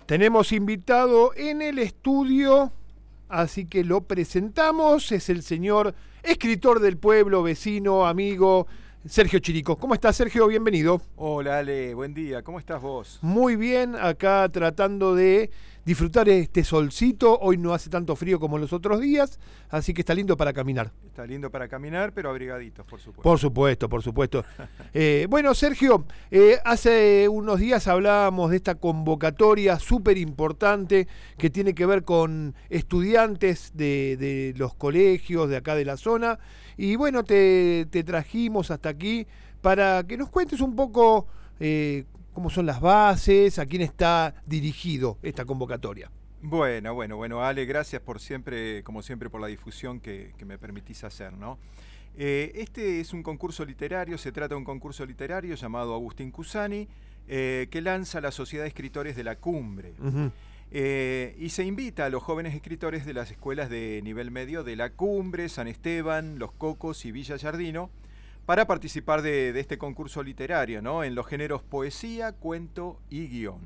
Tenemos invitado en el estudio, así que lo presentamos. Es el señor escritor del pueblo, vecino, amigo, Sergio Chirico. ¿Cómo estás, Sergio? Bienvenido. Hola, Ale. Buen día. ¿Cómo estás vos? Muy bien, acá tratando de disfrutar este solcito. Hoy no hace tanto frío como los otros días, así que está lindo para caminar. Está lindo para caminar, pero abrigaditos, por supuesto. Por supuesto, por supuesto. Bueno, Sergio, hace unos días hablábamos de esta convocatoria súper importante que tiene que ver con estudiantes de los colegios de acá de la zona. Y bueno, te trajimos hasta aquí para que nos cuentes un poco cómo son las bases, a quién está dirigido esta convocatoria. Bueno, Ale, gracias por siempre, como siempre, por la difusión que me permitís hacer, ¿no? Este es un concurso literario, se trata de un concurso literario llamado Agustín Cusani, que lanza la Sociedad de Escritores de la Cumbre. Uh-huh. Y se invita a los jóvenes escritores de las escuelas de nivel medio de La Cumbre, San Esteban, Los Cocos y Villa Giardino para participar de este concurso literario, ¿no? En los géneros poesía, cuento y guión.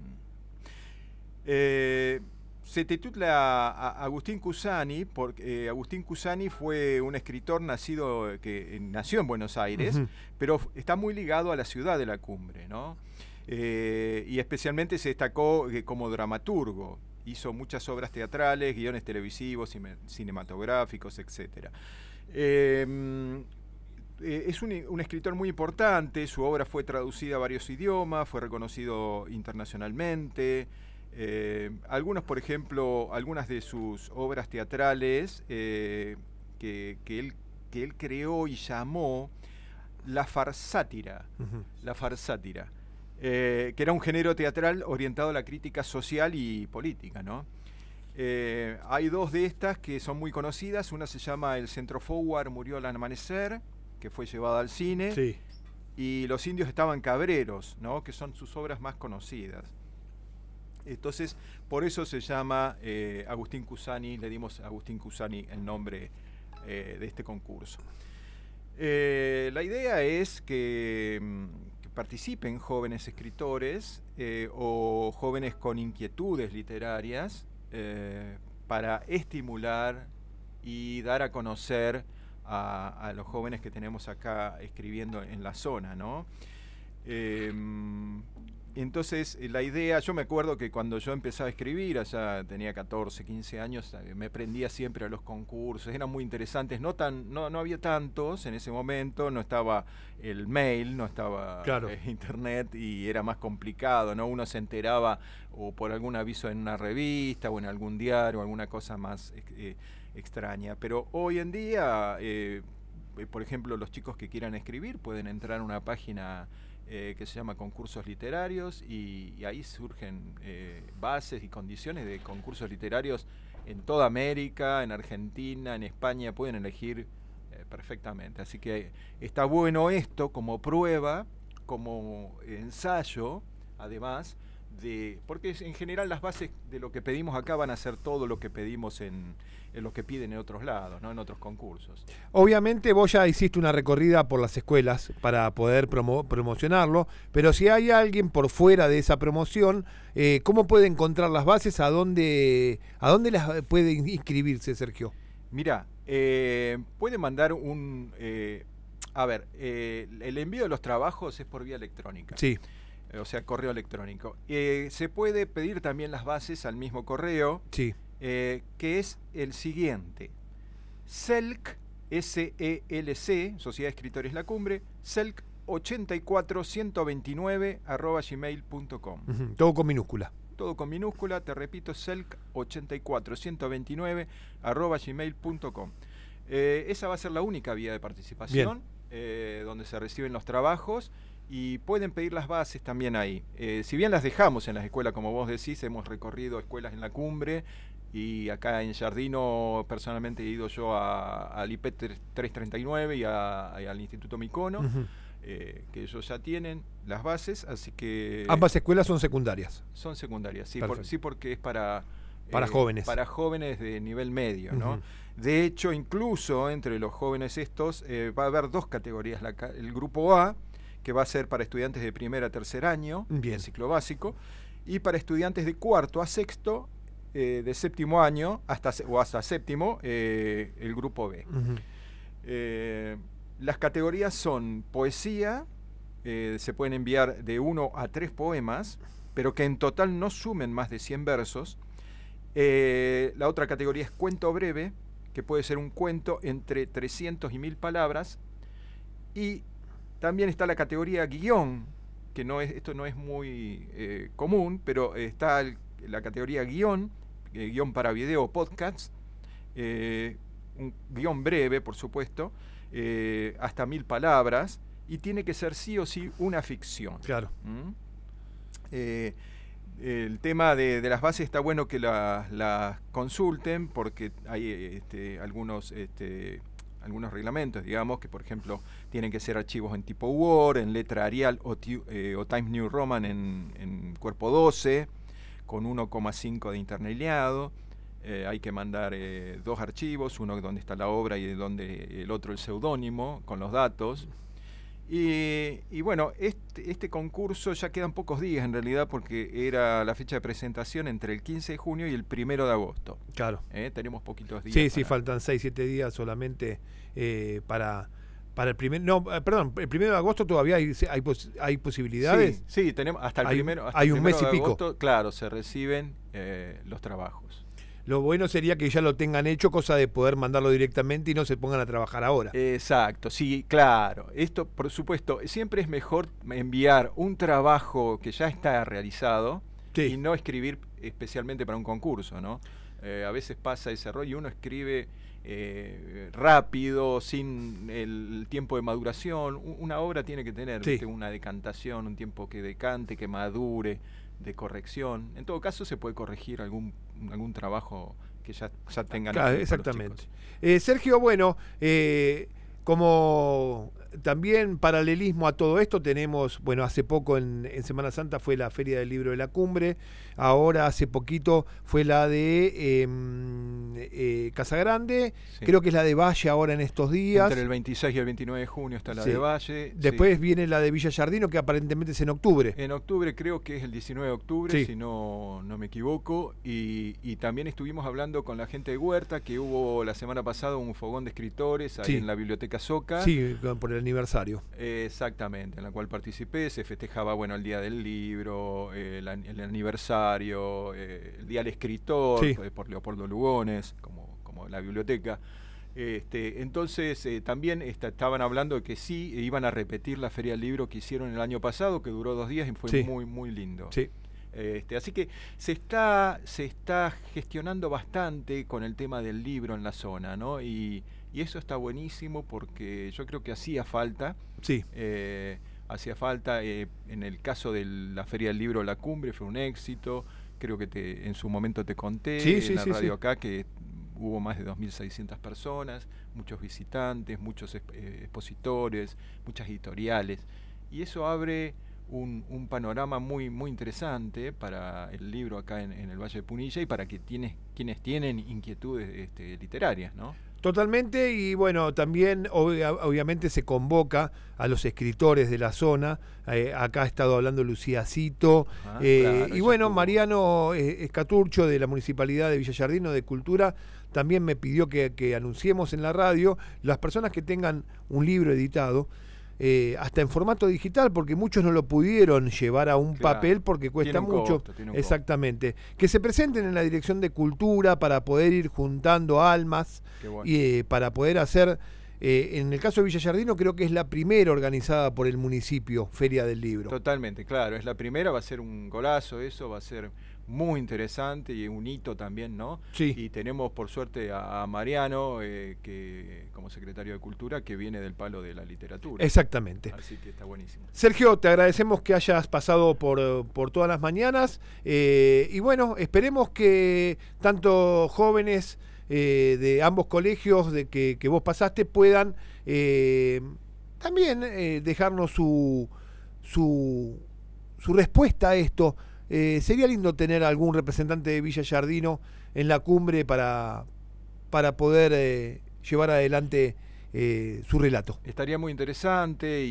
Se titula Agustín Cusani porque Agustín Cusani fue un escritor nació en Buenos Aires, uh-huh, pero está muy ligado a la ciudad de La Cumbre, ¿no? Y especialmente se destacó como dramaturgo. Hizo muchas obras teatrales, guiones televisivos, cinematográficos, etc. Es un escritor muy importante, su obra fue traducida a varios idiomas, fue reconocido internacionalmente. Algunas de sus obras teatrales que él creó y llamó la farsátira. Uh-huh. La farsátira. Que era un género teatral orientado a la crítica social y política, ¿no? Hay dos de estas que son muy conocidas. Una se llama El Centrofoguar murió al amanecer, que fue llevada al cine. Sí. Y Los indios estaban cabreros, ¿no? Que son sus obras más conocidas. Entonces, por eso se llama Agustín Cusani, le dimos a Agustín Cusani el nombre de este concurso. La idea es que participen jóvenes escritores o jóvenes con inquietudes literarias para estimular y dar a conocer a los jóvenes que tenemos acá escribiendo en la zona, ¿no? Entonces, la idea, yo me acuerdo que cuando yo empezaba a escribir, allá tenía 14, 15 años, me prendía siempre a los concursos, eran muy interesantes, no había tantos en ese momento, no estaba el mail, no estaba claro, internet y era más complicado, ¿no? Uno se enteraba o por algún aviso en una revista o en algún diario, alguna cosa más extraña, pero hoy en día, por ejemplo, los chicos que quieran escribir pueden entrar a una página que se llama Concursos Literarios y ahí surgen bases y condiciones de concursos literarios en toda América, en Argentina, en España, pueden elegir perfectamente. Así que está bueno esto como prueba, como ensayo, además, porque en general las bases de lo que pedimos acá van a ser todo lo que pedimos en lo que piden en otros lados, ¿no? En otros concursos. Obviamente vos ya hiciste una recorrida por las escuelas para poder promocionarlo, pero si hay alguien por fuera de esa promoción, ¿cómo puede encontrar las bases? ¿A dónde las puede inscribirse, Sergio? Mirá, puede mandar el envío de los trabajos es por vía electrónica. Sí. O sea, correo electrónico. Se puede pedir también las bases al mismo correo, sí, que es el siguiente: SELC, S-E-L-C, Sociedad de Escritores La Cumbre, SELC 84129 @gmail.com. Uh-huh. Todo con minúscula. Todo con minúscula, te repito, SELC 84129 @gmail.com. Esa va a ser la única vía de participación, donde se reciben los trabajos. Y pueden pedir las bases también ahí. Si bien las dejamos en las escuelas, como vos decís, hemos recorrido escuelas en La Cumbre y acá en Giardino personalmente he ido yo al IP 339 y al Instituto Micono, uh-huh, que ellos ya tienen las bases, así que... Ambas escuelas son secundarias. Son secundarias, sí, porque es para jóvenes. Para jóvenes de nivel medio, ¿no? Uh-huh. De hecho, incluso entre los jóvenes estos va a haber dos categorías. El grupo A, que va a ser para estudiantes de primer a tercer año, bien, el ciclo básico, y para estudiantes de cuarto a sexto, de séptimo año hasta séptimo, el grupo B. Las categorías son poesía, se pueden enviar de 1 a 3 poemas, pero que en total no sumen más de 100 versos. La otra categoría es cuento breve, que puede ser un cuento entre 300 y 1000 palabras. Y también está la categoría guión, que esto no es muy común, pero está la categoría guión para video o podcast, un guión breve, por supuesto, hasta 1000 palabras, y tiene que ser sí o sí una ficción. Claro. El tema de las bases está bueno que las consulten, porque hay algunos reglamentos, digamos, que por ejemplo tienen que ser archivos en tipo Word, en letra Arial o Times New Roman en cuerpo 12, con 1,5 de interlineado. Hay que mandar 2 archivos, uno donde está la obra y donde el otro el seudónimo, con los datos. Y bueno, este concurso ya quedan pocos días en realidad, porque era la fecha de presentación entre el 15 de junio y el 1 de agosto. Claro. Tenemos poquitos días. Sí, faltan 6-7 días solamente para el primer... No, perdón, el 1 de agosto todavía hay posibilidades. Sí, tenemos hasta el primero. Hasta hay el un mes y pico. Agosto, claro, se reciben los trabajos. Lo bueno sería que ya lo tengan hecho, cosa de poder mandarlo directamente y no se pongan a trabajar ahora. Exacto, sí, claro. Esto, por supuesto, siempre es mejor enviar un trabajo que ya está realizado, sí, y no escribir especialmente para un concurso, ¿no? A veces pasa ese error y uno escribe rápido, sin el tiempo de maduración. Una obra tiene que tener, sí, una decantación, un tiempo que decante, que madure, de corrección. En todo caso se puede corregir algún trabajo que ya tengan. Claro, exactamente. Sergio, bueno, como también paralelismo a todo esto tenemos, bueno, hace poco en Semana Santa fue la Feria del Libro de la Cumbre, ahora hace poquito fue la de Casagrande, sí, creo que es la de Valle ahora en estos días. Entre el 26 y el 29 de junio está la, sí, de Valle. Después, sí, sí, viene la de Villa Giardino, que aparentemente es en octubre. En octubre creo que es el 19 de octubre, sí, si no me equivoco, y también estuvimos hablando con la gente de Huerta, que hubo la semana pasada un fogón de escritores ahí, sí, en la Biblioteca Soca. Sí, por el aniversario. Exactamente, en la cual participé. Se festejaba, bueno, el Día del Libro, el aniversario, el Día del Escritor, sí, por Leopoldo Lugones, como la biblioteca. Entonces también estaban hablando de que sí iban a repetir la Feria del Libro que hicieron el año pasado, que duró 2 días y fue, sí, muy, muy lindo. Sí. Así que se está gestionando bastante con el tema del libro en la zona, ¿no? Y eso está buenísimo, porque yo creo que hacía falta. Sí. Hacía falta. En el caso de la Feria del Libro La Cumbre fue un éxito. Creo que en su momento te conté, sí, en sí, la sí, radio, sí, acá, que hubo más de 2.600 personas, muchos visitantes, muchos expositores, muchas editoriales. Y eso abre un panorama muy, muy interesante para el libro acá en el Valle de Punilla, y para quienes tienen inquietudes literarias, ¿no? Totalmente, y bueno, también obviamente se convoca a los escritores de la zona. Acá ha estado hablando Lucía Cito, claro, y bueno, Mariano Escaturcho, de la Municipalidad de Villa Giardino, de Cultura, también me pidió que anunciemos en la radio las personas que tengan un libro editado, hasta en formato digital, porque muchos no lo pudieron llevar a un, claro, papel porque cuesta mucho. Exactamente. Que se presenten en la Dirección de Cultura para poder ir juntando almas, bueno, y para poder hacer, en el caso de Villa Giardino, creo que es la primera organizada por el municipio, Feria del Libro. Totalmente, claro, es la primera, va a ser un golazo eso, va a ser muy interesante y un hito también, ¿no? Sí. Y tenemos por suerte a Mariano, que como secretario de Cultura, que viene del palo de la literatura. Exactamente. Así que está buenísimo. Sergio, te agradecemos que hayas pasado por todas las mañanas, y bueno, esperemos que tanto jóvenes de ambos colegios de que vos pasaste puedan también dejarnos su respuesta a esto. Sería lindo tener algún representante de Villa Giardino en la cumbre para poder llevar adelante su relato. Estaría muy interesante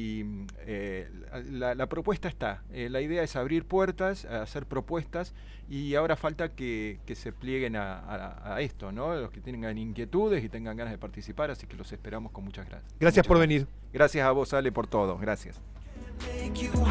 la propuesta está. La idea es abrir puertas, hacer propuestas y ahora falta que se plieguen a esto, ¿no? Los que tengan inquietudes y tengan ganas de participar, así que los esperamos con muchas gracias. Gracias por venir. Gracias a vos, Ale, por todo. Gracias.